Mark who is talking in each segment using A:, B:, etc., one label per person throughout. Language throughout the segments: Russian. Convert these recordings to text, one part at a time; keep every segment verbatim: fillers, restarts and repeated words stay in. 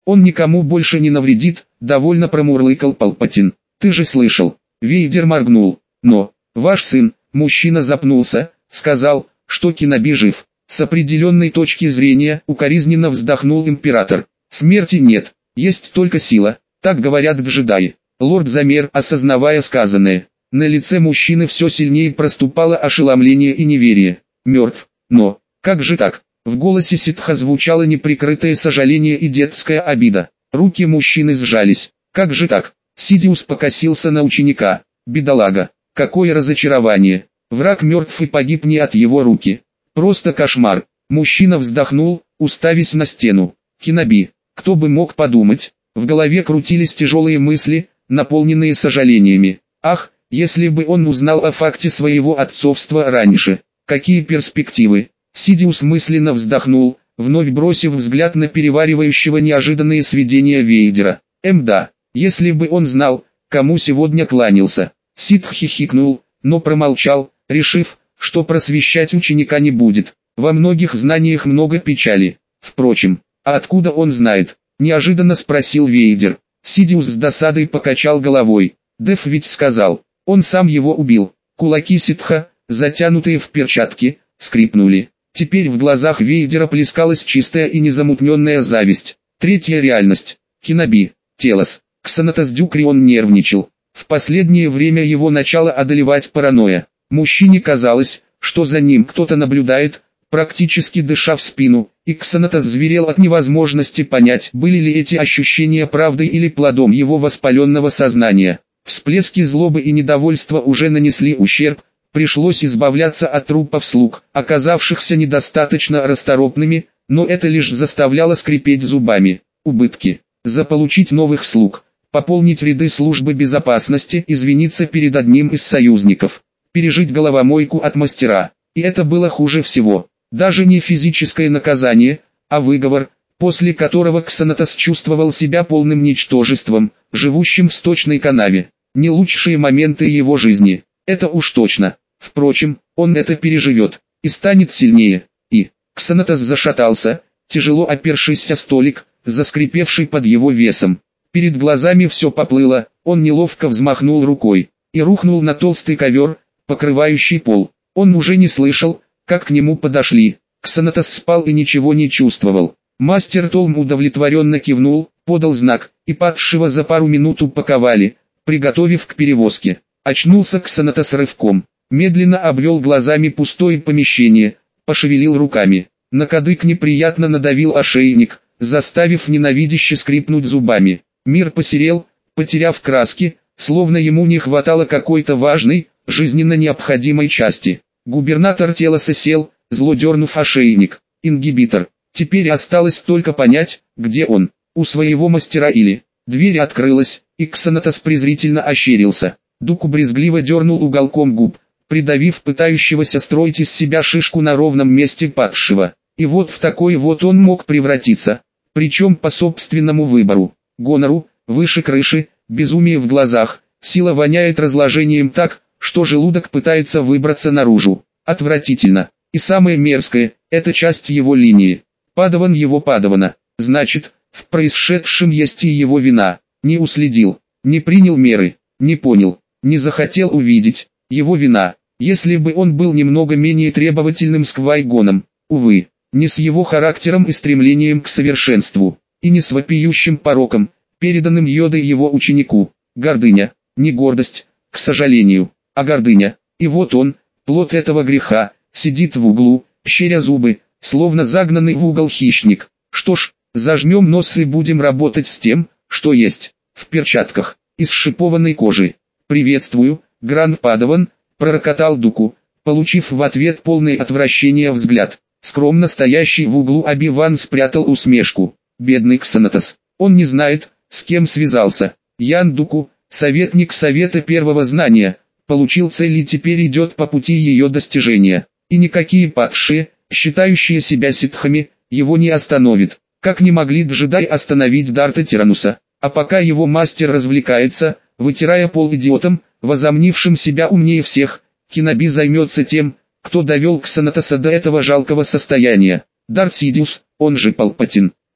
A: Он никому больше не навредит, довольно промурлыкал Палпатин. Ты же слышал. Вейдер моргнул. Но, ваш сын, мужчина запнулся, сказал, что Кеноби жив. С определенной точки зрения, укоризненно вздохнул император. Смерти нет, есть только сила, так говорят джедаи. Лорд замер, осознавая сказанное. На лице мужчины все сильнее проступало ошеломление и неверие. Мертв, но, как же так? В голосе ситха звучало неприкрытое сожаление и детская обида. Руки мужчины сжались. Как же так? Сидиус покосился на ученика. Бедолага, какое разочарование. Враг мертв и погиб не от его руки. Просто кошмар. Мужчина вздохнул, уставясь на стену. Кеноби, кто бы мог подумать. В голове крутились тяжелые мысли, наполненные сожалениями. Ах, если бы он узнал о факте своего отцовства раньше. Какие перспективы. Сидиус мысленно вздохнул, вновь бросив взгляд на переваривающего неожиданные сведения Вейдера. Эм да, если бы он знал, кому сегодня кланялся. Ситх хихикнул, но промолчал, решив, что просвещать ученика не будет. Во многих знаниях много печали. Впрочем, а откуда он знает? Неожиданно спросил Вейдер. Сидиус с досадой покачал головой. Дев ведь сказал, он сам его убил. Кулаки ситха, затянутые в перчатки, скрипнули. Теперь в глазах Вейдера плескалась чистая и незамутненная зависть. Третья реальность. Кеноби, Телос. Ксанатос Дюкрион нервничал. В последнее время его начало одолевать паранойя. Мужчине казалось, что за ним кто-то наблюдает, практически дыша в спину, и Ксанатос зверел от невозможности понять, были ли эти ощущения правдой или плодом его воспаленного сознания. Всплески злобы и недовольства уже нанесли ущерб. Пришлось избавляться от трупов слуг, оказавшихся недостаточно расторопными, но это лишь заставляло скрипеть зубами. Убытки. Заполучить новых слуг, пополнить ряды службы безопасности, извиниться перед одним из союзников, пережить головомойку от мастера. И это было хуже всего. Даже не физическое наказание, а выговор, после которого Ксанатос чувствовал себя полным ничтожеством, живущим в сточной канаве. Не лучшие моменты его жизни. Это уж точно. Впрочем, он это переживет, и станет сильнее. И, Ксанатос зашатался, тяжело опершись о столик, заскрипевший под его весом. Перед глазами все поплыло, он неловко взмахнул рукой, и рухнул на толстый ковер, покрывающий пол. Он уже не слышал, как к нему подошли. Ксанатос спал и ничего не чувствовал. Мастер Толм удовлетворенно кивнул, подал знак, и падшего за пару минут упаковали, приготовив к перевозке. Очнулся Ксанатос рывком. Медленно обвел глазами пустое помещение, пошевелил руками. На кадык неприятно надавил ошейник, заставив ненавидяще скрипнуть зубами. Мир посерел, потеряв краски, словно ему не хватало какой-то важной, жизненно необходимой части. Губернатор Телоса сел, зло дернув ошейник. Ингибитор. Теперь осталось только понять, где он. У своего мастера или... Дверь открылась, и Ксанатос презрительно ощерился. Дуку брезгливо дернул уголком губ, придавив пытающегося строить из себя шишку на ровном месте падшего. И вот в такой вот он мог превратиться, причем по собственному выбору. Гонору, выше крыши, безумие в глазах, сила воняет разложением так, что желудок пытается выбраться наружу. Отвратительно. И самое мерзкое, это часть его линии. Падаван его падавана. Значит, в происшедшем есть и его вина. Не уследил, не принял меры, не понял, не захотел увидеть. Его вина. Если бы он был немного менее требовательным с Квай-Гоном, увы, не с его характером и стремлением к совершенству, и не с вопиющим пороком, переданным Йодой его ученику. Гордыня, не гордость, к сожалению, а гордыня. И вот он, плод этого греха, сидит в углу, щеря зубы, словно загнанный в угол хищник. Что ж, зажмем нос и будем работать с тем, что есть. В перчатках, из шипованной кожи. «Приветствую, Гранд Падаван», пророкотал Дуку, получив в ответ полное отвращение взгляд. Скромно стоящий в углу Оби-Ван спрятал усмешку. Бедный Ксанатос, он не знает, с кем связался. Ян Дуку, советник Совета Первого Знания, получил цель и теперь идет по пути ее достижения. И никакие падшие, считающие себя ситхами, его не остановят. Как не могли джедаи остановить Дарта Тирануса. А пока его мастер развлекается, вытирая пол идиотом, возомнившим себя умнее всех, Кеноби займется тем, кто довел Ксанатоса до этого жалкого состояния. Дарт Сидиус, он же Палпатин.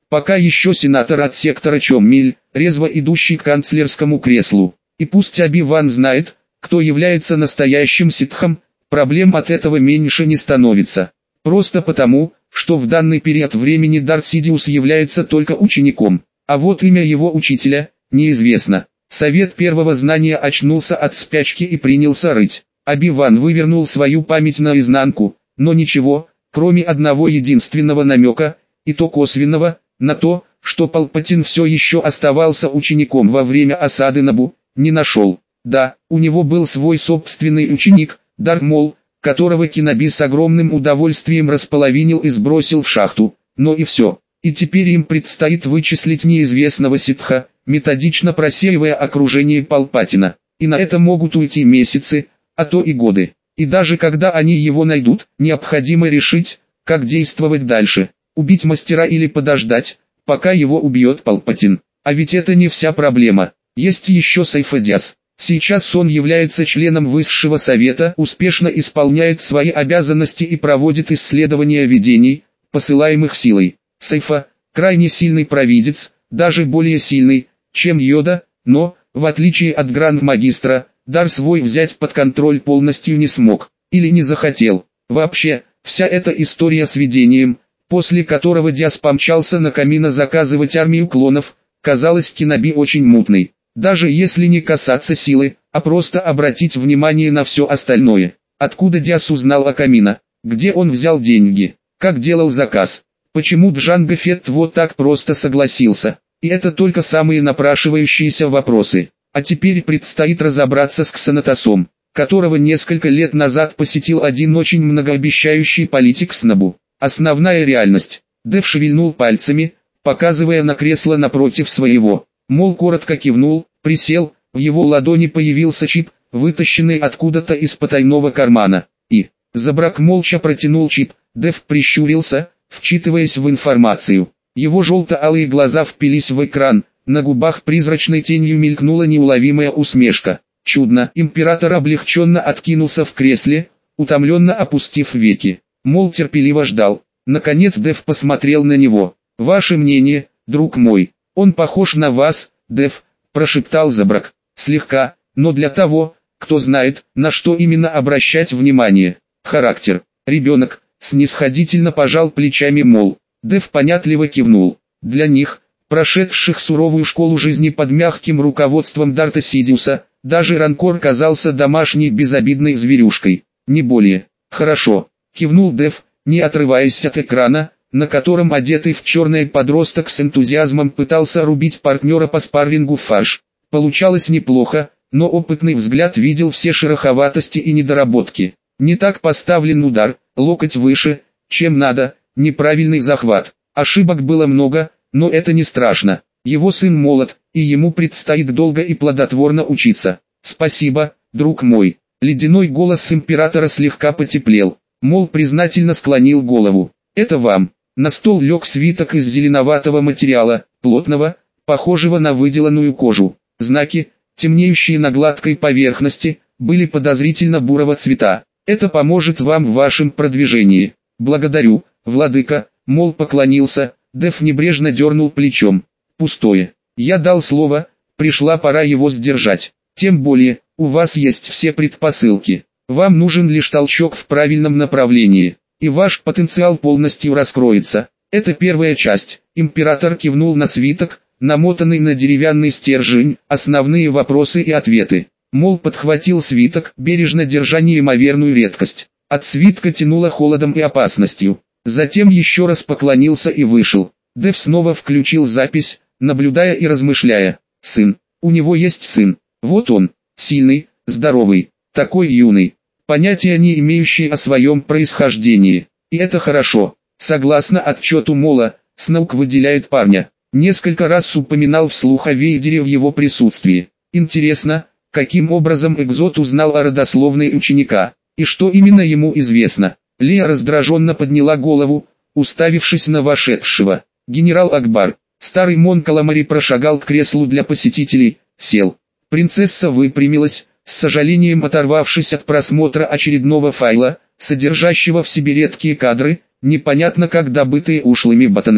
A: Пока еще сенатор от сектора Чоммиль, резво идущий к канцлерскому креслу. И пусть Оби-Ван знает, кто является настоящим ситхом, проблем от этого меньше не становится. Просто потому, что в данный период времени Дарт Сидиус является только учеником, а вот имя его учителя неизвестно. Совет первого знания очнулся от спячки и принялся рыть. Оби-Ван вывернул свою память наизнанку, но ничего, кроме одного единственного намека, и то косвенного, на то, что Палпатин все еще оставался учеником во время осады Набу, не нашел. Да, у него был свой собственный ученик, Дарт Мол, которого Кеноби с огромным удовольствием располовинил и сбросил в шахту, но и все. И теперь им предстоит вычислить неизвестного ситха, методично просеивая окружение Палпатина. И на это могут уйти месяцы, а то и годы. И даже когда они его найдут, необходимо решить, как действовать дальше. Убить мастера или подождать, пока его убьет Палпатин. А ведь это не вся проблема. Есть еще Сайфа Дяс. Сейчас он является членом Высшего Совета, успешно исполняет свои обязанности и проводит исследования видений, посылаемых силой. Сайфа – крайне сильный провидец, даже более сильный, чем Йода, но, в отличие от Гранд-магистра, дар свой взять под контроль полностью не смог, или не захотел. Вообще, вся эта история с видением, после которого Дяс помчался на Камино заказывать армию клонов, казалась Кеноби очень мутной. Даже если не касаться силы, а просто обратить внимание на все остальное. Откуда Дяс узнал о Камино? Где он взял деньги? Как делал заказ? Почему Джанго Фетт вот так просто согласился? И это только самые напрашивающиеся вопросы. А теперь предстоит разобраться с Ксанатосом, которого несколько лет назад посетил один очень многообещающий политик с Набу. Основная реальность. Дэв шевельнул пальцами, показывая на кресло напротив своего. Мол коротко кивнул, присел, в его ладони появился чип, вытащенный откуда-то из потайного кармана. И, Забрак молча протянул чип, Дэв прищурился, вчитываясь в информацию. Его желто-алые глаза впились в экран, на губах призрачной тенью мелькнула неуловимая усмешка. Чудно, император облегченно откинулся в кресле, утомленно опустив веки. Мол терпеливо ждал. Наконец Дэв посмотрел на него. «Ваше мнение, друг мой?» «Он похож на вас, Дэв», – прошептал Забрак. «Слегка, но для того, кто знает, на что именно обращать внимание. Характер. Ребенок», – снисходительно пожал плечами Мол. Дэв понятливо кивнул. Для них, прошедших суровую школу жизни под мягким руководством Дарта Сидиуса, даже Ранкор казался домашней безобидной зверюшкой. Не более. «Хорошо», – кивнул Дэв, не отрываясь от экрана, на котором одетый в черное подросток с энтузиазмом пытался рубить партнера по спаррингу в фарш. Получалось неплохо, но опытный взгляд видел все шероховатости и недоработки. Не так поставлен удар, локоть выше, чем надо, неправильный захват. Ошибок было много, но это не страшно. Его сын молод, и ему предстоит долго и плодотворно учиться. «Спасибо, друг мой». Ледяной голос императора слегка потеплел. Мол признательно склонил голову. «Это вам». На стол лег свиток из зеленоватого материала, плотного, похожего на выделанную кожу. Знаки, темнеющие на гладкой поверхности, были подозрительно бурого цвета. «Это поможет вам в вашем продвижении». «Благодарю, владыка», Мол поклонился, Дэв небрежно дернул плечом. «Пустое. Я дал слово, пришла пора его сдержать. Тем более, у вас есть все предпосылки. Вам нужен лишь толчок в правильном направлении, и ваш потенциал полностью раскроется. Это первая часть». Император кивнул на свиток, намотанный на деревянный стержень, основные вопросы и ответы. Мол подхватил свиток, бережно держа неимоверную редкость. От свитка тянуло холодом и опасностью. Затем еще раз поклонился и вышел. Дэв снова включил запись, наблюдая и размышляя. Сын. У него есть сын. Вот он, сильный, здоровый, такой юный, понятия не имеющий о своем происхождении. И это хорошо. Согласно отчету Мола, Сноук выделяет парня. Несколько раз упоминал вслух о Вейдере в его присутствии. Интересно, каким образом Экзот узнал о родословной ученика, и что именно ему известно. Лея раздраженно подняла голову, уставившись на вошедшего. Генерал Акбар. Старый Мон Каламари прошагал к креслу для посетителей, сел. Принцесса выпрямилась, с сожалением оторвавшись от просмотра очередного файла, содержащего в себе редкие кадры, непонятно как добытые ушлыми ботанами.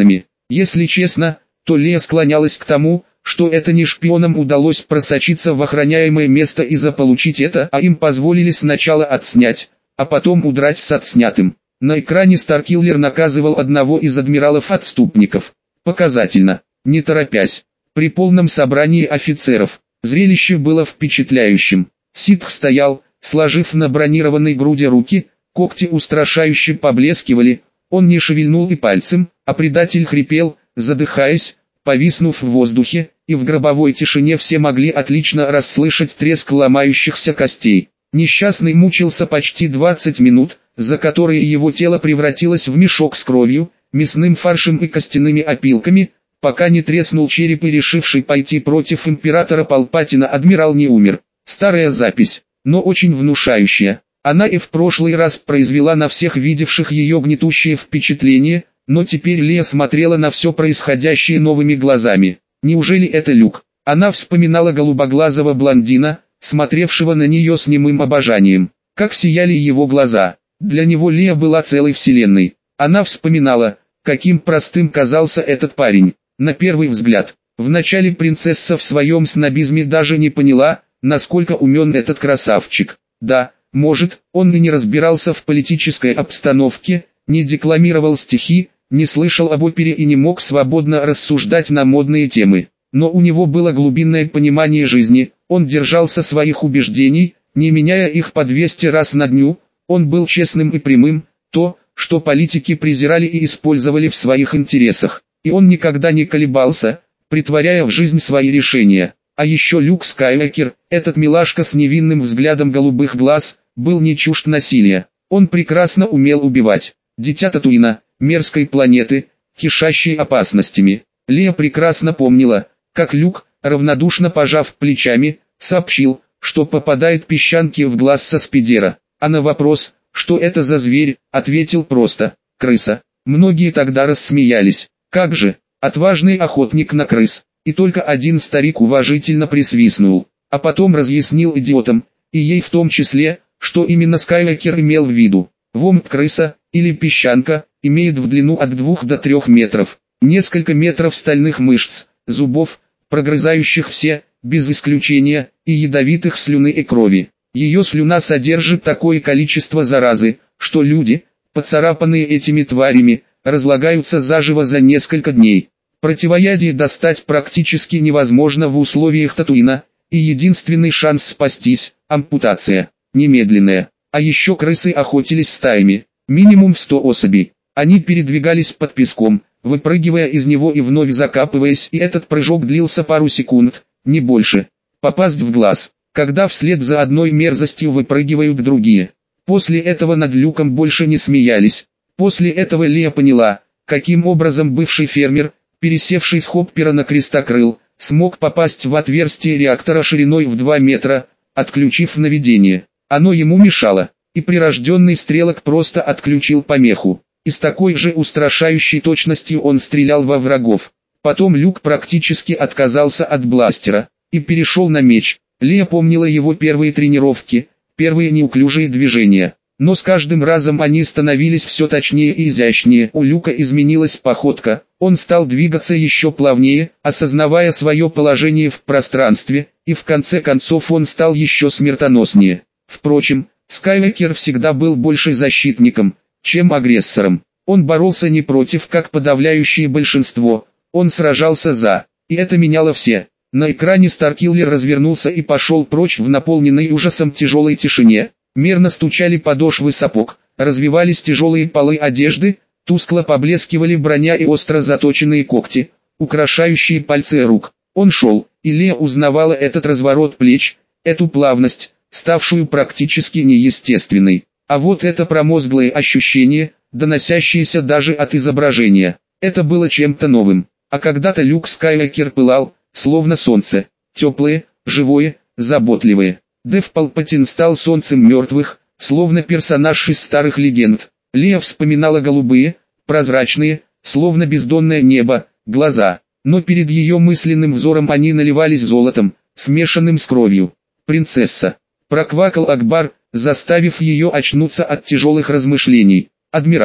A: Если честно, то Лея склонялась к тому, что это не шпионам удалось просочиться в охраняемое место и заполучить это, а им позволили сначала отснять, а потом удрать с отснятым. На экране Старкиллер наказывал одного из адмиралов-отступников. Показательно, не торопясь, при полном собрании офицеров. Зрелище было впечатляющим. Ситх стоял, сложив на бронированной груди руки, когти устрашающе поблескивали, он не шевельнул и пальцем, а предатель хрипел, задыхаясь, повиснув в воздухе, и в гробовой тишине все могли отлично расслышать треск ломающихся костей. Несчастный мучился почти двадцать минут, за которые его тело превратилось в мешок с кровью, мясным фаршем и костяными опилками, пока не треснул череп и решивший пойти против императора Палпатина адмирал не умер. Старая запись, но очень внушающая. Она и в прошлый раз произвела на всех видевших ее гнетущее впечатление, но теперь Лея смотрела на все происходящее новыми глазами. Неужели это Люк? Она вспоминала голубоглазого блондина, смотревшего на нее с немым обожанием. Как сияли его глаза. Для него Лея была целой вселенной. Она вспоминала, каким простым казался этот парень. На первый взгляд, вначале принцесса в своем снобизме даже не поняла, насколько умен этот красавчик. Да, может, он и не разбирался в политической обстановке, не декламировал стихи, не слышал об опере и не мог свободно рассуждать на модные темы. Но у него было глубинное понимание жизни, он держался своих убеждений, не меняя их по двести раз на дню, он был честным и прямым, то, что политики презирали и использовали в своих интересах. И он никогда не колебался, притворяя в жизнь свои решения. А еще Люк Скайуокер, этот милашка с невинным взглядом голубых глаз, был не чужд насилия. Он прекрасно умел убивать. Дитя Татуина, мерзкой планеты, кишащей опасностями. Лея прекрасно помнила, как Люк, равнодушно пожав плечами, сообщил, что попадает песчанке в глаз со спидера. А на вопрос, что это за зверь, ответил просто: крыса. Многие тогда рассмеялись. Как же, отважный охотник на крыс. И только один старик уважительно присвистнул, а потом разъяснил идиотам, и ей в том числе, что именно Скайуокер имел в виду. Вомп-крыса, или песчанка, имеет в длину от двух до трех метров, несколько метров стальных мышц, зубов, прогрызающих все, без исключения, и ядовитых слюны и крови. Ее слюна содержит такое количество заразы, что люди, поцарапанные этими тварями, разлагаются заживо за несколько дней. Противоядие достать практически невозможно в условиях Татуина, и единственный шанс спастись – ампутация, немедленная. А еще крысы охотились стаями, минимум сто особей. Они передвигались под песком, выпрыгивая из него и вновь закапываясь, и этот прыжок длился пару секунд, не больше. Попасть в глаз, когда вслед за одной мерзостью выпрыгивают другие. После этого над Люком больше не смеялись. После этого Лея поняла, каким образом бывший фермер, пересевший с Хоппера на крестокрыл, смог попасть в отверстие реактора шириной в два метра, отключив наведение. Оно ему мешало, и прирожденный стрелок просто отключил помеху. И с такой же устрашающей точностью он стрелял во врагов. Потом Люк практически отказался от бластера, и перешел на меч. Лея помнила его первые тренировки, первые неуклюжие движения. Но с каждым разом они становились все точнее и изящнее. У Люка изменилась походка, он стал двигаться еще плавнее, осознавая свое положение в пространстве, и в конце концов он стал еще смертоноснее. Впрочем, Скайуокер всегда был больше защитником, чем агрессором. Он боролся не против, как подавляющее большинство, он сражался за, и это меняло все. На экране Старкиллер развернулся и пошел прочь в наполненной ужасом тяжелой тишине. Мерно стучали подошвы сапог, развивались тяжелые полы одежды, тускло поблескивали броня и остро заточенные когти, украшающие пальцы рук. Он шел, и Лея узнавала этот разворот плеч, эту плавность, ставшую практически неестественной. А вот это промозглое ощущение, доносящееся даже от изображения, это было чем-то новым. А когда-то Люк Скайуокер пылал, словно солнце, теплое, живое, заботливое. Дэв Палпатин стал солнцем мертвых, словно персонаж из старых легенд. Лея вспоминала голубые, прозрачные, словно бездонное небо, глаза, но перед ее мысленным взором они наливались золотом, смешанным с кровью. «Принцесса!» — проквакал Акбар, заставив ее очнуться от тяжелых размышлений. «Адмирал!»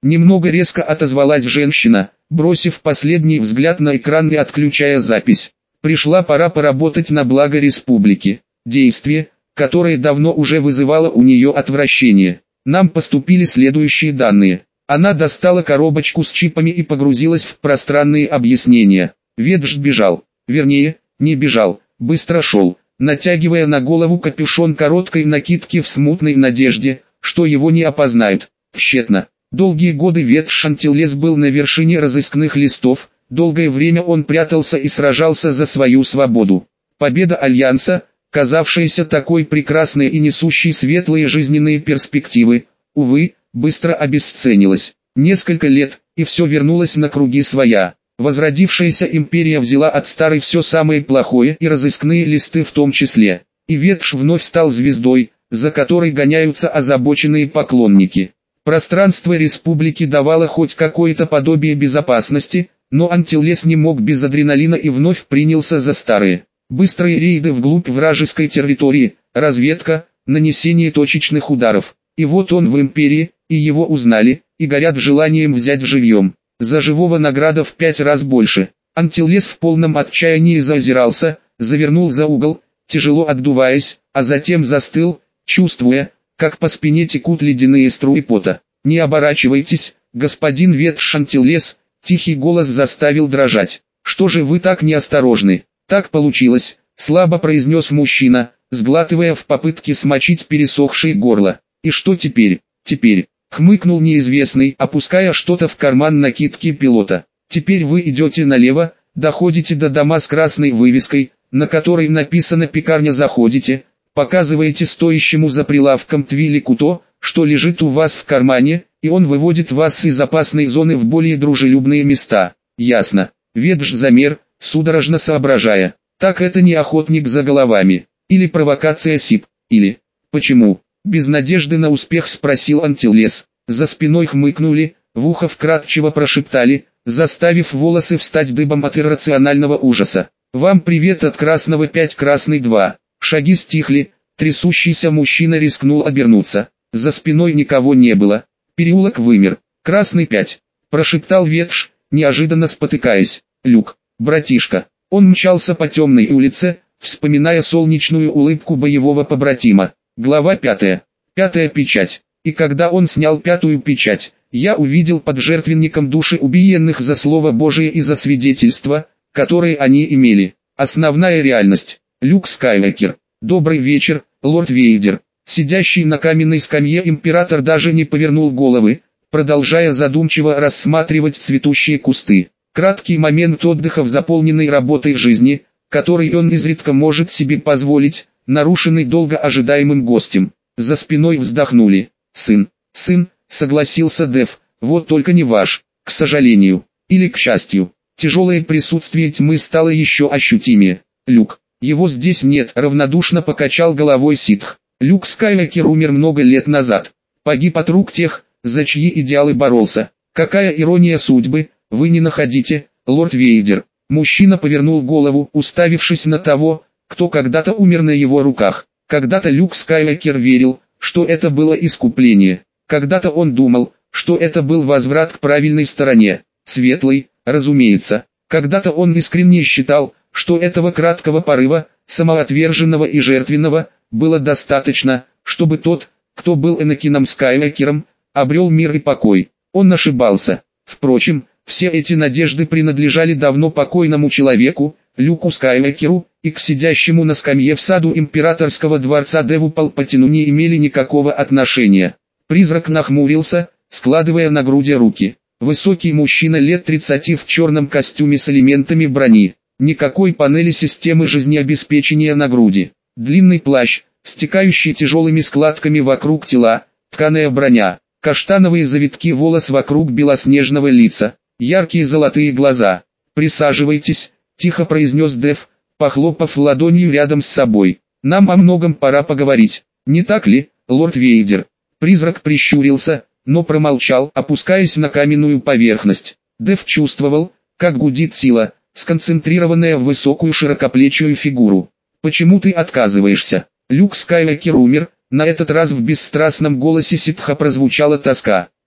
A: Немного резко отозвалась женщина, бросив последний взгляд на экран и отключая запись. Пришла пора поработать на благо республики. Действие, которое давно уже вызывало у нее отвращение. Нам поступили следующие данные. Она достала коробочку с чипами и погрузилась в пространные объяснения. Ведж бежал. Вернее, не бежал, быстро шел, натягивая на голову капюшон короткой накидки в смутной надежде, что его не опознают. Тщетно. Долгие годы Ведж Антиллес был на вершине разыскных листов, долгое время он прятался и сражался за свою свободу. Победа Альянса, казавшаяся такой прекрасной и несущей светлые жизненные перспективы, увы, быстро обесценилась. Несколько лет, и все вернулось на круги своя. Возродившаяся империя взяла от старой все самое плохое и разыскные листы в том числе. И Ведж вновь стал звездой, за которой гоняются озабоченные поклонники. Пространство республики давало хоть какое-то подобие безопасности, но Антиллес не мог без адреналина и вновь принялся за старые. Быстрые рейды вглубь вражеской территории, разведка, нанесение точечных ударов. И вот он в империи, и его узнали, и горят желанием взять живьем. За живого награда в пять раз больше. Антиллес в полном отчаянии заозирался, завернул за угол, тяжело отдуваясь, а затем застыл, чувствуя, как по спине текут ледяные струи пота. «Не оборачивайтесь, господин Ведж Антиллес», тихий голос заставил дрожать. «Что же вы так неосторожны?» «Так получилось», слабо произнес мужчина, сглатывая в попытке смочить пересохшее горло. «И что теперь?» «Теперь», хмыкнул неизвестный, опуская что-то в карман накидки пилота. «Теперь вы идете налево, доходите до дома с красной вывеской, на которой написано «Пекарня», заходите, показываете стоящему за прилавком Твилику то, что лежит у вас в кармане, и он выводит вас из опасной зоны в более дружелюбные места». «Ясно». Ведж замер, судорожно соображая. «Так это не охотник за головами, или провокация СИП, или...» «Почему?» Без надежды на успех спросил Антиллес. За спиной хмыкнули, в ухо вкратчиво прошептали, заставив волосы встать дыбом от иррационального ужаса. «Вам привет от Красного пять, Красный два». Шаги стихли, трясущийся мужчина рискнул обернуться. За спиной никого не было. Переулок вымер. «Красный пять», прошептал Ведж, неожиданно спотыкаясь. «Люк, братишка». Он мчался по темной улице, вспоминая солнечную улыбку боевого побратима. Глава пятая. Пятая печать. И когда он снял пятую печать, я увидел под жертвенником души убиенных за слово Божие и за свидетельство, которое они имели. Основная реальность. Люк Скайуокер. Добрый вечер, лорд Вейдер. Сидящий на каменной скамье император даже не повернул головы, продолжая задумчиво рассматривать цветущие кусты. Краткий момент отдыха в заполненной работой жизни, который он изредка может себе позволить, нарушенный долго ожидаемым гостем. За спиной вздохнули. «Сын, сын», согласился Дэв, «вот только не ваш, к сожалению, или к счастью». Тяжелое присутствие тьмы стало еще ощутимее. «Люк, его здесь нет», равнодушно покачал головой ситх. «Люк Скайуокер умер много лет назад. Погиб от рук тех, за чьи идеалы боролся. Какая ирония судьбы, вы не находите, лорд Вейдер?» Мужчина повернул голову, уставившись на того, кто когда-то умер на его руках. Когда-то Люк Скайуокер верил, что это было искупление. Когда-то он думал, что это был возврат к правильной стороне, светлой, разумеется. Когда-то он искренне считал, что этого краткого порыва, самоотверженного и жертвенного, было достаточно, чтобы тот, кто был Энакином Скайуокером, обрел мир и покой. Он ошибался. Впрочем, все эти надежды принадлежали давно покойному человеку, Люку Скайуокеру, и к сидящему на скамье в саду императорского дворца Деву Палпатину не имели никакого отношения. Призрак нахмурился, складывая на груди руки. Высокий мужчина лет тридцати в черном костюме с элементами брони. Никакой панели системы жизнеобеспечения на груди. Длинный плащ, стекающий тяжелыми складками вокруг тела, тканая броня, каштановые завитки волос вокруг белоснежного лица, яркие золотые глаза. «Присаживайтесь», — тихо произнес Дэв, похлопав ладонью рядом с собой. «Нам о многом пора поговорить, не так ли, лорд Вейдер?» Призрак прищурился, но промолчал, опускаясь на каменную поверхность. Дэв чувствовал, как гудит сила, сконцентрированная в высокую широкоплечую фигуру. «Почему ты отказываешься?» Люк Скайуокер умер, на этот раз в бесстрастном голосе ситха прозвучала тоска.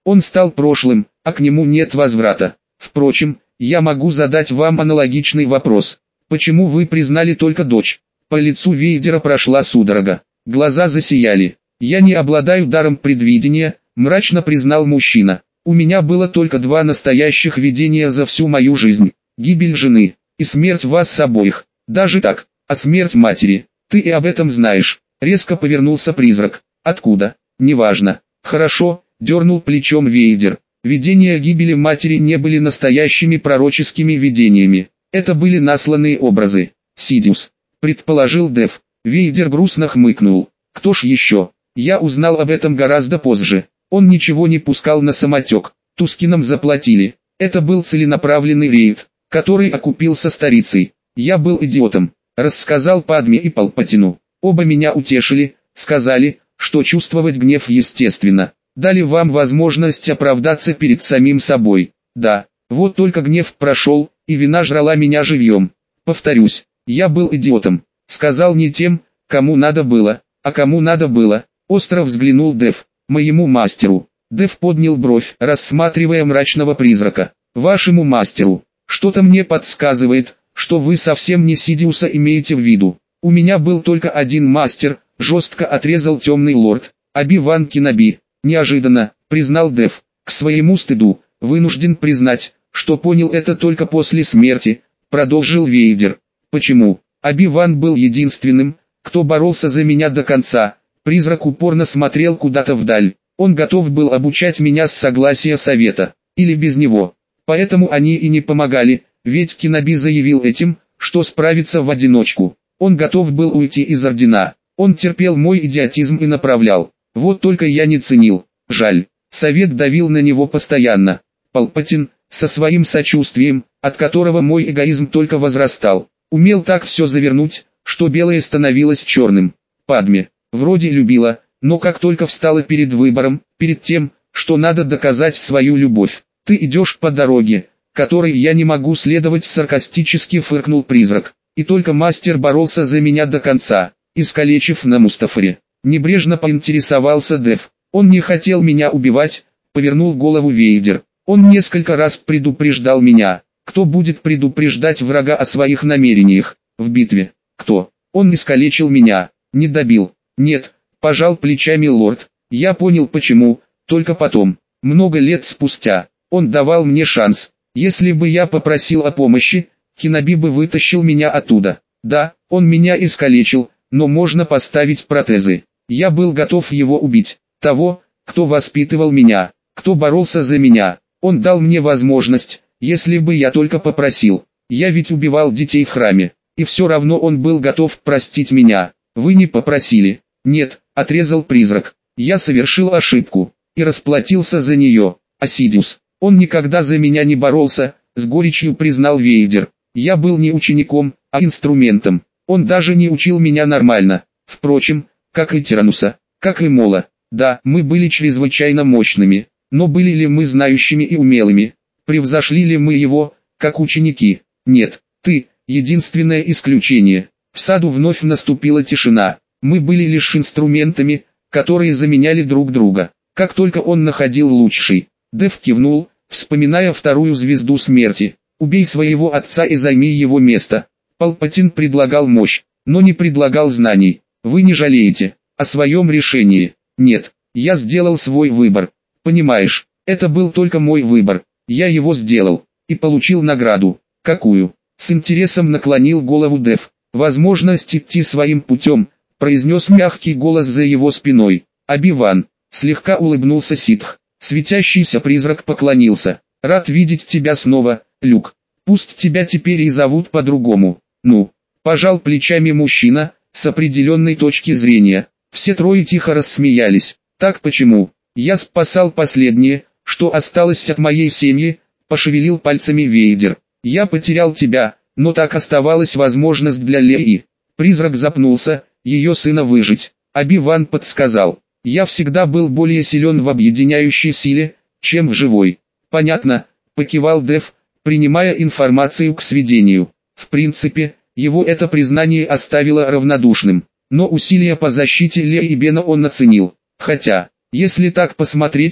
A: Он стал прошлым, а к нему нет возврата. Впрочем, я могу задать вам аналогичный вопрос. Почему вы признали только дочь? По лицу Вейдера прошла судорога. Глаза засияли. Я не обладаю даром предвидения, мрачно признал мужчина. У меня было только два настоящих видения за всю мою жизнь. Гибель жены и смерть вас обоих. Даже так, а смерть матери. Ты и об этом знаешь. Резко повернулся призрак. Откуда? Неважно. Хорошо, дернул плечом Вейдер. Видения гибели матери не были настоящими пророческими видениями. Это были насланные образы. Сидиус, предположил Дэв. Вейдер грустно хмыкнул. Кто ж еще? Я узнал об этом гораздо позже. Он ничего не пускал на самотек. Тускинам заплатили. Это был целенаправленный рейд, который окупился старицей. Я был идиотом. Рассказал Падме и Палпатину. Оба меня утешили, сказали, что чувствовать гнев естественно. Дали вам возможность оправдаться перед самим собой. Да, вот только гнев прошел, и вина жрала меня живьем. Повторюсь, я был идиотом. Сказал не тем, кому надо было, а кому надо было. Остро взглянул Дэв. Моему мастеру. Дэв поднял бровь, рассматривая мрачного призрака. Вашему мастеру. Что-то мне подсказывает, что вы совсем не Сидиуса имеете в виду. У меня был только один мастер, жестко отрезал темный лорд. Оби-Ван Кеноби. Неожиданно, признал Дэв. К своему стыду, вынужден признать, что понял это только после смерти, продолжил Вейдер. Почему? Оби-Ван был единственным, кто боролся за меня до конца. Призрак упорно смотрел куда-то вдаль. Он готов был обучать меня с согласия совета, или без него. Поэтому они и не помогали, ведь Кеноби заявил этим, что справится в одиночку. Он готов был уйти из ордена. Он терпел мой идиотизм и направлял. Вот только я не ценил. Жаль. Совет давил на него постоянно. Палпатин, со своим сочувствием, от которого мой эгоизм только возрастал, умел так все завернуть, что белое становилось черным. Падме, вроде любила, но как только встала перед выбором, перед тем, что надо доказать свою любовь, ты идешь по дороге, которой я не могу следовать, саркастически фыркнул призрак. И только мастер боролся за меня до конца, искалечив на Мустафаре. Небрежно поинтересовался Дэв. Он не хотел меня убивать, повернул голову Вейдер. Он несколько раз предупреждал меня. Кто будет предупреждать врага о своих намерениях в битве? Кто? Он искалечил меня, не добил. Нет, пожал плечами лорд. Я понял почему, только потом, много лет спустя, он давал мне шанс. Если бы я попросил о помощи, Кеноби бы вытащил меня оттуда. Да, он меня искалечил, но можно поставить протезы. Я был готов его убить. Того, кто воспитывал меня, кто боролся за меня. Он дал мне возможность, если бы я только попросил. Я ведь убивал детей в храме. И все равно он был готов простить меня. Вы не попросили. Нет, отрезал призрак. Я совершил ошибку. И расплатился за нее. А Сидиус, он никогда за меня не боролся, с горечью признал Вейдер. Я был не учеником, а инструментом. Он даже не учил меня нормально. Впрочем, как и Тирануса, как и Мола. Да, мы были чрезвычайно мощными, но были ли мы знающими и умелыми? Превзошли ли мы его, как ученики? Нет, ты, единственное исключение. В саду вновь наступила тишина. Мы были лишь инструментами, которые заменяли друг друга. Как только он находил лучший. Дэв кивнул, вспоминая вторую звезду смерти. Убей своего отца и займи его место. Палпатин предлагал мощь, но не предлагал знаний. Вы не жалеете о своем решении? Нет, я сделал свой выбор. Понимаешь, это был только мой выбор. Я его сделал и получил награду. Какую? С интересом наклонил голову Дэв. Возможность идти своим путем, произнес мягкий голос за его спиной. Оби-Ван, слегка улыбнулся ситх. Светящийся призрак поклонился. Рад видеть тебя снова, Люк. Пусть тебя теперь и зовут по-другому. Ну, пожал плечами мужчина, с определенной точки зрения. Все трое тихо рассмеялись. Так почему? Я спасал последнее, что осталось от моей семьи, пошевелил пальцами Вейдер. Я потерял тебя, но так оставалась возможность для Леи. Призрак запнулся, ее сына выжить. Оби-Ван подсказал. Я всегда был более силен в объединяющей силе, чем в живой. Понятно, покивал Дэв, принимая информацию к сведению. В принципе, его это признание оставило равнодушным. Но усилия по защите Леи и Бена он оценил. Хотя, если так посмотреть,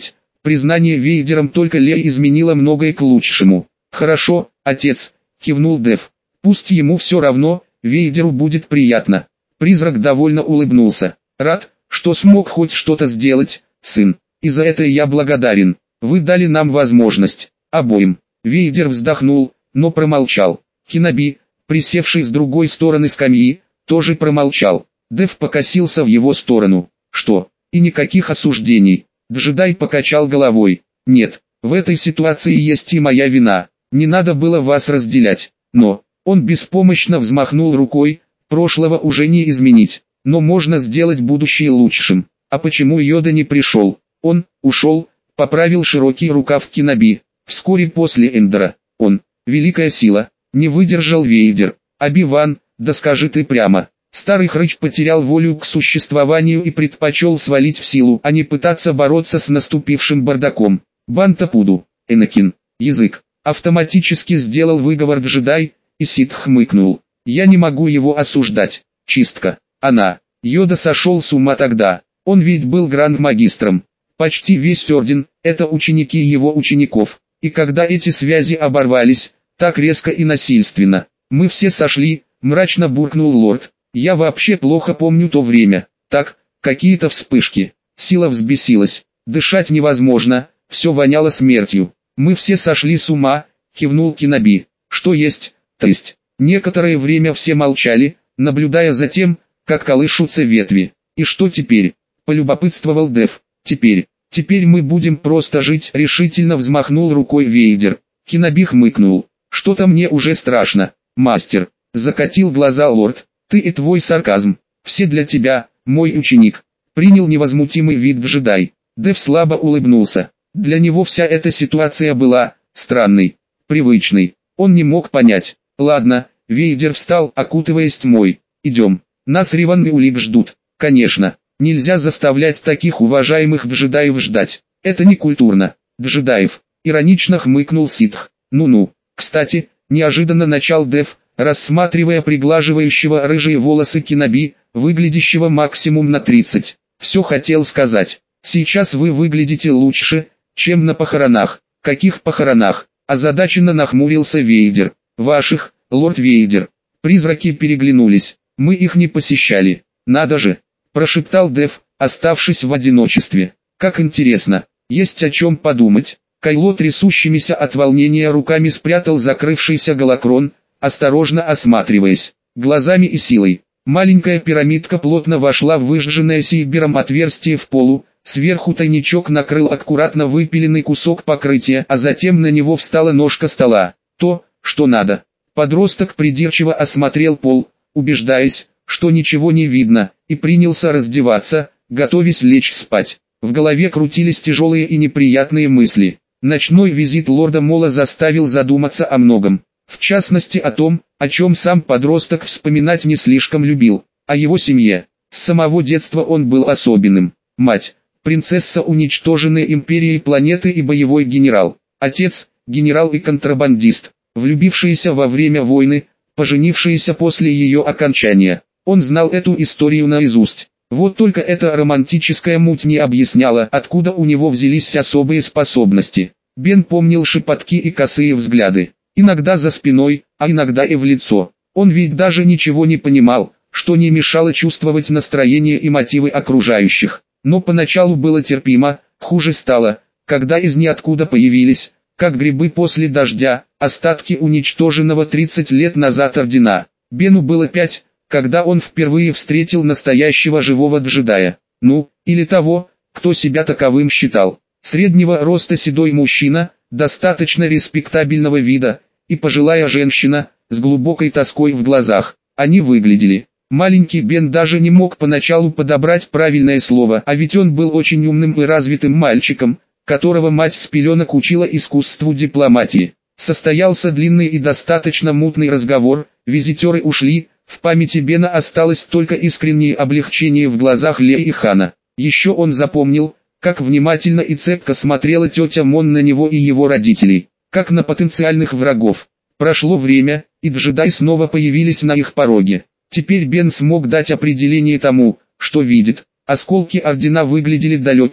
A: Признание Вейдером только Ле изменило многое к лучшему. «Хорошо, отец», — кивнул Дэв. «Пусть ему все равно, Вейдеру будет приятно». Призрак довольно улыбнулся. «Рад, что смог хоть что-то сделать, сын, и за это я благодарен. Вы дали нам возможность, обоим». Вейдер вздохнул, но промолчал. Киноби, присевший с другой стороны скамьи, тоже промолчал. Дэв покосился в его сторону. «Что? И никаких осуждений?» Джедай покачал головой. «Нет, в этой ситуации есть и моя вина. Не надо было вас разделять. Но...» Он беспомощно взмахнул рукой. «Прошлого уже не изменить, но можно сделать будущее лучшим. А почему Йода не пришел? Он ушел», — поправил широкий рукав Киноби. «Вскоре после Эндера. Он, великая сила, не выдержал Вейдер. Оби-Ван, да скажи ты прямо». Старый хрыч потерял волю к существованию и предпочел свалить в силу, а не пытаться бороться с наступившим бардаком. «Банта Пуду, Энакин, язык», автоматически сделал выговор Джедай, и Сид хмыкнул. «Я не могу его осуждать. Чистка. Она». Йода сошел с ума тогда. Он ведь был гранд-магистром. Почти весь орден – это ученики его учеников. И когда эти связи оборвались, так резко и насильственно, мы все сошли, мрачно буркнул лорд. Я вообще плохо помню то время. Так, какие-то вспышки. Сила взбесилась. Дышать невозможно, все воняло смертью. Мы все сошли с ума, кивнул Киноби. Что есть, то есть. Некоторое время все молчали, наблюдая за тем, как колышутся ветви. И что теперь? Полюбопытствовал Дэв. Теперь, теперь мы будем просто жить, решительно взмахнул рукой Вейдер. Киноби хмыкнул. Что-то мне уже страшно, мастер. Закатил глаза лорд. Ты и твой сарказм. Все для тебя, мой ученик. Принял невозмутимый вид Джедай. Дэв слабо улыбнулся. Для него вся эта ситуация была странной, привычной. Он не мог понять. Ладно, Вейдер встал, окутываясь тьмой. Идем. Нас Риван и Улик ждут. Конечно, нельзя заставлять таких уважаемых джедаев ждать. Это не культурно. Джедаев. Иронично хмыкнул Ситх. Ну-ну. Кстати, неожиданно начал Дэв, рассматривая приглаживающего рыжие волосы Киноби, выглядящего максимум на тридцать. Все хотел сказать. Сейчас вы выглядите лучше, чем на похоронах. Каких похоронах? Озадаченно нахмурился Вейдер. Ваших, лорд Вейдер. Призраки переглянулись. Мы их не посещали. Надо же, прошептал Дэв, оставшись в одиночестве. Как интересно, есть о чем подумать. Кайло трясущимися от волнения руками спрятал закрывшийся голокрон, осторожно осматриваясь, глазами и силой. Маленькая пирамидка плотно вошла в выжженное сейбером отверстие в полу, сверху тайничок накрыл аккуратно выпиленный кусок покрытия, а затем на него встала ножка стола. То, что надо. Подросток придирчиво осмотрел пол, убеждаясь, что ничего не видно, и принялся раздеваться, готовясь лечь спать. В голове крутились тяжелые и неприятные мысли. Ночной визит лорда Мола заставил задуматься о многом. В частности о том, о чем сам подросток вспоминать не слишком любил, о его семье. С самого детства он был особенным. Мать, принцесса уничтоженной империей планеты и боевой генерал. Отец, генерал и контрабандист, влюбившийся во время войны, поженившийся после ее окончания. Он знал эту историю наизусть. Вот только эта романтическая муть не объясняла, откуда у него взялись особые способности. Бен помнил шепотки и косые взгляды. Иногда за спиной, а иногда и в лицо. Он ведь даже ничего не понимал, что не мешало чувствовать настроение и мотивы окружающих. Но поначалу было терпимо, хуже стало, когда из ниоткуда появились, как грибы после дождя, остатки уничтоженного тридцать лет назад ордена. Бену было пять, когда он впервые встретил настоящего живого джедая. Ну, или того, кто себя таковым считал. Среднего роста седой мужчина, достаточно респектабельного вида, и пожилая женщина, с глубокой тоской в глазах. Они выглядели. Маленький Бен даже не мог поначалу подобрать правильное слово, а ведь он был очень умным и развитым мальчиком, которого мать с пеленок учила искусству дипломатии. Состоялся длинный и достаточно мутный разговор, визитеры ушли, в памяти Бена осталось только искреннее облегчение в глазах Ле и Хана. Еще он запомнил, как внимательно и цепко смотрела тетя Мон на него и его родителей, как на потенциальных врагов. Прошло время, и джедаи снова появились на их пороге. Теперь Бен смог дать определение тому, что видит. Осколки ордена выглядели далекими,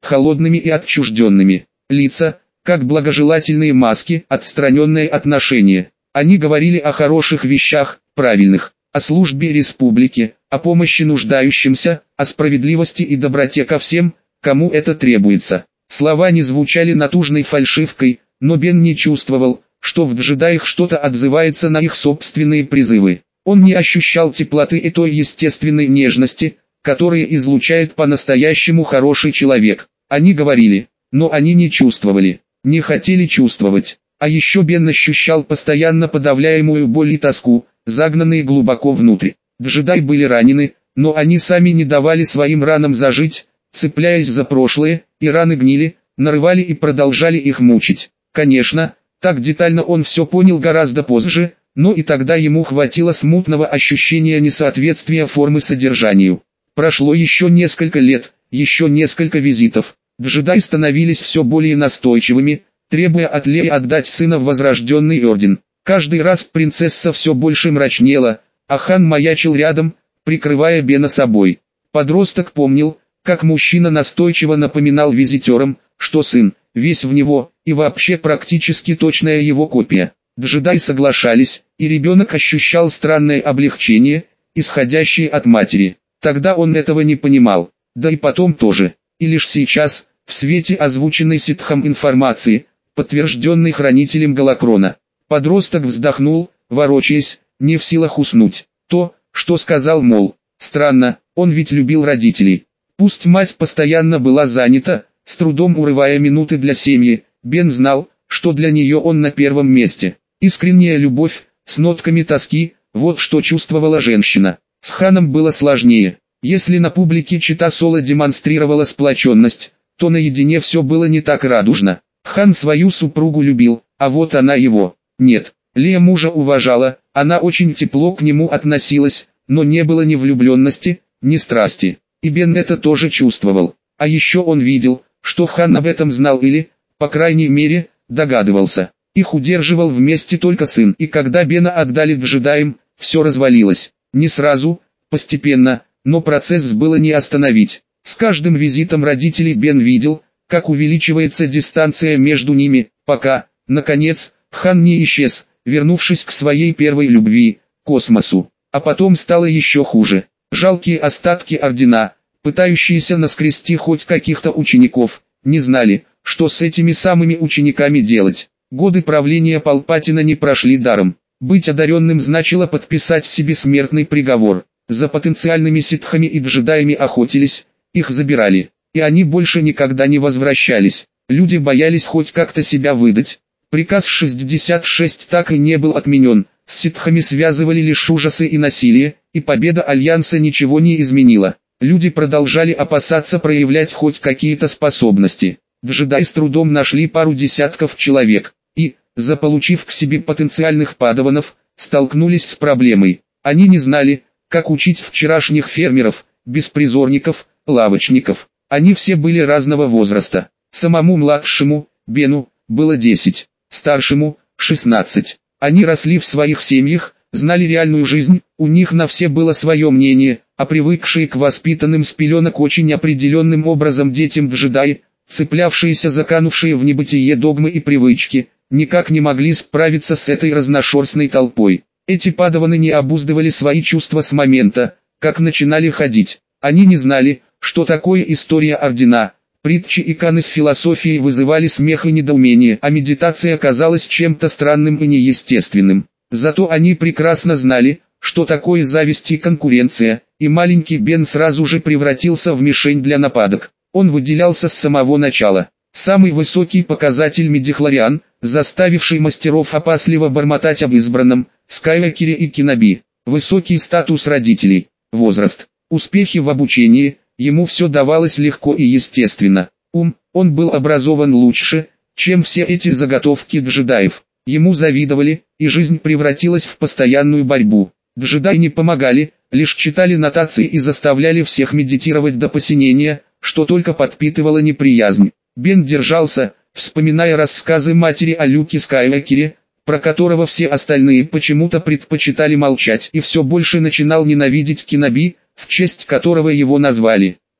A: холодными и отчужденными. Лица, как благожелательные маски, отстраненное отношение. Они говорили о хороших вещах, правильных, о службе республике, о помощи нуждающимся, о справедливости и доброте ко всем, кому это требуется. Слова не звучали натужной фальшивкой, но Бен не чувствовал, что в джедаях что-то отзывается на их собственные призывы. Он не ощущал теплоты и той естественной нежности, которые излучает по-настоящему хороший человек. Они говорили, но они не чувствовали, не хотели чувствовать. А еще Бен ощущал постоянно подавляемую боль и тоску, загнанные глубоко внутрь. Джедаи были ранены, но они сами не давали своим ранам зажить, цепляясь за прошлое, и раны гнили, нарывали и продолжали их мучить. Конечно, так детально он все понял гораздо позже, но и тогда ему хватило смутного ощущения несоответствия формы содержанию. Прошло еще несколько лет, еще несколько визитов. Джедаи становились все более настойчивыми, требуя от Леи отдать сына в возрожденный орден. Каждый раз принцесса все больше мрачнела, а Хан маячил рядом, прикрывая Бена собой. Подросток помнил, как мужчина настойчиво напоминал визитерам, что сын, весь в него, и вообще практически точная его копия. Джедаи соглашались, и ребенок ощущал странное облегчение, исходящее от матери. Тогда он этого не понимал, да и потом тоже. И лишь сейчас, в свете озвученной ситхом информации, подтвержденной хранителем Галакрона, подросток вздохнул, ворочаясь, не в силах уснуть. То, что сказал, мол, странно, он ведь любил родителей. Пусть мать постоянно была занята, с трудом урывая минуты для семьи, Бен знал, что для нее он на первом месте. Искренняя любовь, с нотками тоски, вот что чувствовала женщина. С Ханом было сложнее. Если на публике чита Соло демонстрировала сплоченность, то наедине все было не так радужно. Хан свою супругу любил, а вот она его. Нет, Лея мужа уважала, она очень тепло к нему относилась, но не было ни влюбленности, ни страсти. И Бен это тоже чувствовал. А еще он видел, что Хан об этом знал или, по крайней мере, догадывался. Их удерживал вместе только сын. И когда Бена отдали джедаям, все развалилось. Не сразу, постепенно, но процесс было не остановить. С каждым визитом родителей Бен видел, как увеличивается дистанция между ними, пока, наконец, Хан не исчез, вернувшись к своей первой любви, космосу. А потом стало еще хуже. Жалкие остатки ордена, пытающиеся наскрести хоть каких-то учеников, не знали, что с этими самыми учениками делать. Годы правления Палпатина не прошли даром. Быть одаренным значило подписать себе смертный приговор. За потенциальными ситхами и джедаями охотились, их забирали, и они больше никогда не возвращались. Люди боялись хоть как-то себя выдать. Приказ шестьдесят шесть так и не был отменен, с ситхами связывали лишь ужасы и насилие, и победа Альянса ничего не изменила. Люди продолжали опасаться проявлять хоть какие-то способности. Джедаи с трудом нашли пару десятков человек, и, заполучив к себе потенциальных падаванов, столкнулись с проблемой. Они не знали, как учить вчерашних фермеров, беспризорников, лавочников. Они все были разного возраста. Самому младшему, Бену, было десять, старшему – шестнадцать. Они росли в своих семьях, знали реальную жизнь, у них на все было свое мнение, а привыкшие к воспитанным с пеленок очень определенным образом детям джедаи, цеплявшиеся за канувшие в небытие догмы и привычки, никак не могли справиться с этой разношерстной толпой. Эти падаваны не обуздывали свои чувства с момента, как начинали ходить. Они не знали, что такое история ордена. Притчи и каны с философией вызывали смех и недоумение, а медитация казалась чем-то странным и неестественным. Зато они прекрасно знали, что такое зависть и конкуренция, и маленький Бен сразу же превратился в мишень для нападок. Он выделялся с самого начала. Самый высокий показатель медихлориан, заставивший мастеров опасливо бормотать об избранном, Скайуокере и Кеноби. Высокий статус родителей, возраст, успехи в обучении, ему все давалось легко и естественно. Ум, он был образован лучше, чем все эти заготовки джедаев. Ему завидовали, и жизнь превратилась в постоянную борьбу. Джедаи не помогали, лишь читали нотации и заставляли всех медитировать до посинения, что только подпитывало неприязнь. Бен держался, вспоминая рассказы матери о Люке Скайуокере, про которого все остальные почему-то предпочитали молчать, и все больше начинал ненавидеть Кеноби, в честь которого его назвали.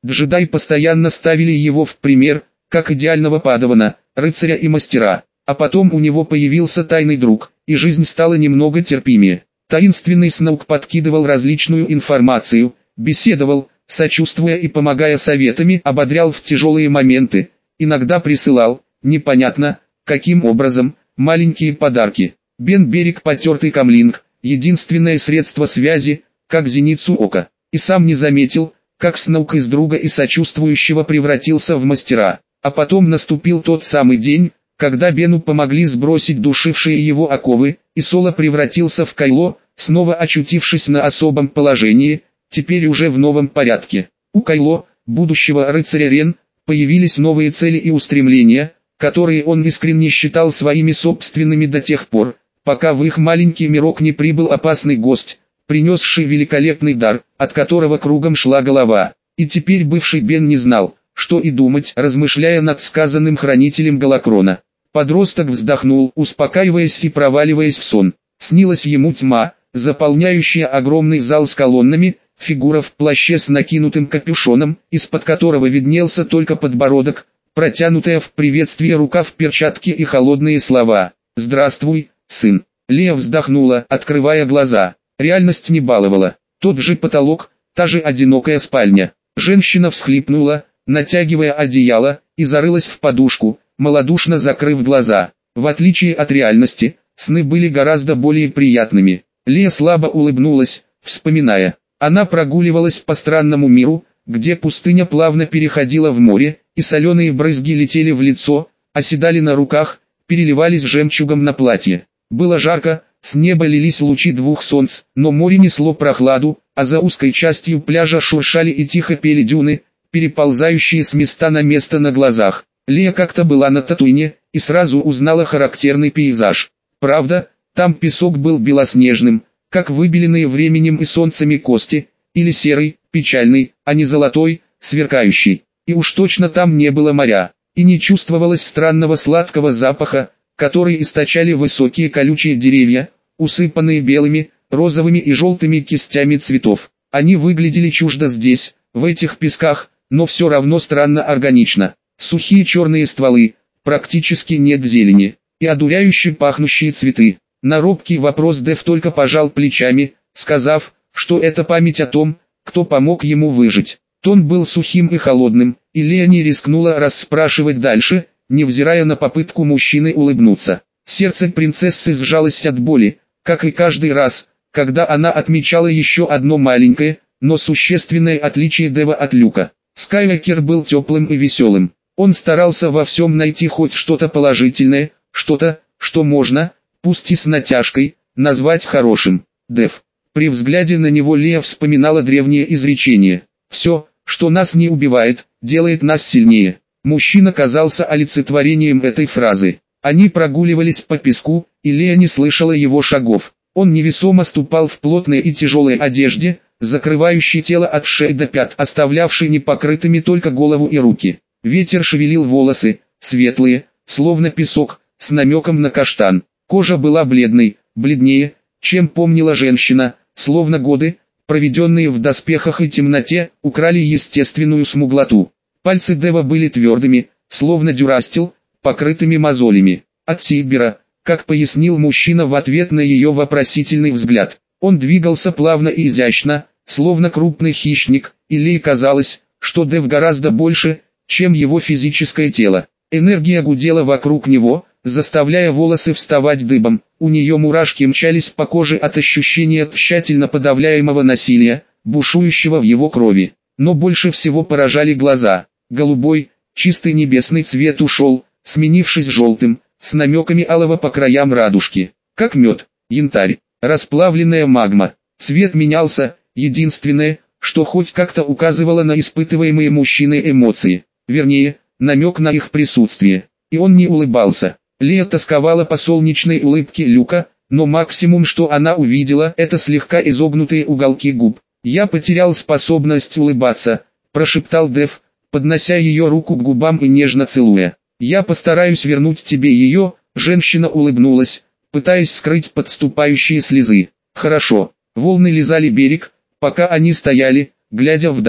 A: Джедаи постоянно ставили его в пример, как идеального падавана, рыцаря и мастера. А потом у него появился тайный друг, и жизнь стала немного терпимее. Таинственный Сноук подкидывал различную информацию, беседовал, сочувствуя и помогая советами, ободрял в тяжелые моменты, иногда присылал, непонятно, каким образом, маленькие подарки. Бен берег потертый камлинг, единственное средство связи, как зеницу ока, и сам не заметил, как Сноук из друга и сочувствующего превратился в мастера. А потом наступил тот самый день, когда Бену помогли сбросить душившие его оковы, и Соло превратился в Кайло, снова очутившись на особом положении, теперь уже в новом порядке. У Кайло, будущего рыцаря Рен, появились новые цели и устремления, которые он искренне считал своими собственными до тех пор, пока в их маленький мирок не прибыл опасный гость, принесший великолепный дар, от которого кругом шла голова. И теперь бывший Бен не знал, что и думать, размышляя над сказанным хранителем Галакрона. Подросток вздохнул, успокаиваясь и проваливаясь в сон. Снилась ему тьма, заполняющая огромный зал с колоннами, фигура в плаще с накинутым капюшоном, из-под которого виднелся только подбородок, протянутая в приветствии рука в перчатке и холодные слова. «Здравствуй, сын». Лея вздохнула, открывая глаза. Реальность не баловала. Тот же потолок, та же одинокая спальня. Женщина всхлипнула, натягивая одеяло, и зарылась в подушку, малодушно закрыв глаза. В отличие от реальности, сны были гораздо более приятными. Лея слабо улыбнулась, вспоминая. Она прогуливалась по странному миру, где пустыня плавно переходила в море, и соленые брызги летели в лицо, оседали на руках, переливались жемчугом на платье. Было жарко, с неба лились лучи двух солнц, но море несло прохладу, а за узкой частью пляжа шуршали и тихо пели дюны, переползающие с места на место на глазах. Лея как-то была на Татуине, и сразу узнала характерный пейзаж. Правда, там песок был белоснежным, как выбеленные временем и солнцами кости, или серый, печальный, а не золотой, сверкающий. И уж точно там не было моря, и не чувствовалось странного сладкого запаха, который источали высокие колючие деревья, усыпанные белыми, розовыми и желтыми кистями цветов. Они выглядели чуждо здесь, в этих песках, но все равно странно органично. Сухие черные стволы, практически нет зелени, и одуряюще пахнущие цветы. На робкий вопрос Дэв только пожал плечами, сказав, что это память о том, кто помог ему выжить. Тон был сухим и холодным, и Лея не рискнула расспрашивать дальше, невзирая на попытку мужчины улыбнуться. Сердце принцессы сжалось от боли, как и каждый раз, когда она отмечала еще одно маленькое, но существенное отличие Дэва от Люка. Скайуокер был теплым и веселым. Он старался во всем найти хоть что-то положительное, что-то, что можно, пусть и с натяжкой, назвать хорошим. Дэв. При взгляде на него Лея вспоминала древнее изречение. «Все, что нас не убивает, делает нас сильнее». Мужчина казался олицетворением этой фразы. Они прогуливались по песку, и Лея не слышала его шагов. Он невесомо ступал в плотной и тяжелой одежде, закрывающей тело от шеи до пят, оставлявшей непокрытыми только голову и руки. Ветер шевелил волосы, светлые, словно песок, с намеком на каштан. Кожа была бледной, бледнее, чем помнила женщина, словно годы, проведенные в доспехах и темноте, украли естественную смуглоту. Пальцы Дэва были твердыми, словно дюрастил, покрытыми мозолями. От Сибира, как пояснил мужчина в ответ на ее вопросительный взгляд. Он двигался плавно и изящно, словно крупный хищник, и Лей казалось, что Дэв гораздо больше, чем его физическое тело. Энергия гудела вокруг него, заставляя волосы вставать дыбом. У нее мурашки мчались по коже от ощущения тщательно подавляемого насилия, бушующего в его крови. Но больше всего поражали глаза. Голубой, чистый небесный цвет ушел, сменившись желтым, с намеками алого по краям радужки. Как мед, янтарь, расплавленная магма. Цвет менялся, единственное, что хоть как-то указывало на испытываемые мужчиной эмоции. Вернее, намек на их присутствие. И он не улыбался. Лея тосковала по солнечной улыбке Люка, но максимум, что она увидела, это слегка изогнутые уголки губ. «Я потерял способность улыбаться», – прошептал Дэв, поднося ее руку к губам и нежно целуя. «Я постараюсь вернуть тебе ее», – женщина улыбнулась, пытаясь скрыть подступающие слезы. «Хорошо». Волны лизали берег, пока они стояли, глядя вдаль.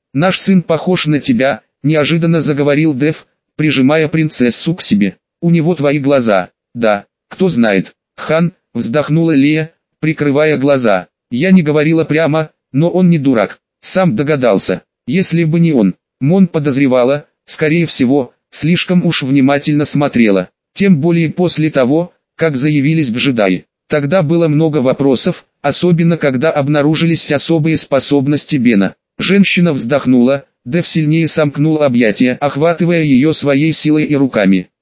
A: Наш сын похож на тебя, неожиданно заговорил Дэв, прижимая принцессу к себе. У него твои глаза. Да, кто знает. Хан, вздохнула Лея, прикрывая глаза. Я не говорила прямо, но он не дурак. Сам догадался. Если бы не он, Мон подозревала, скорее всего, слишком уж внимательно смотрела. Тем более после того, как заявились джедаи. Тогда было много вопросов, особенно когда обнаружились особые способности Бена. Женщина вздохнула, Дэв сильнее сомкнул объятия, охватывая ее своей силой и руками.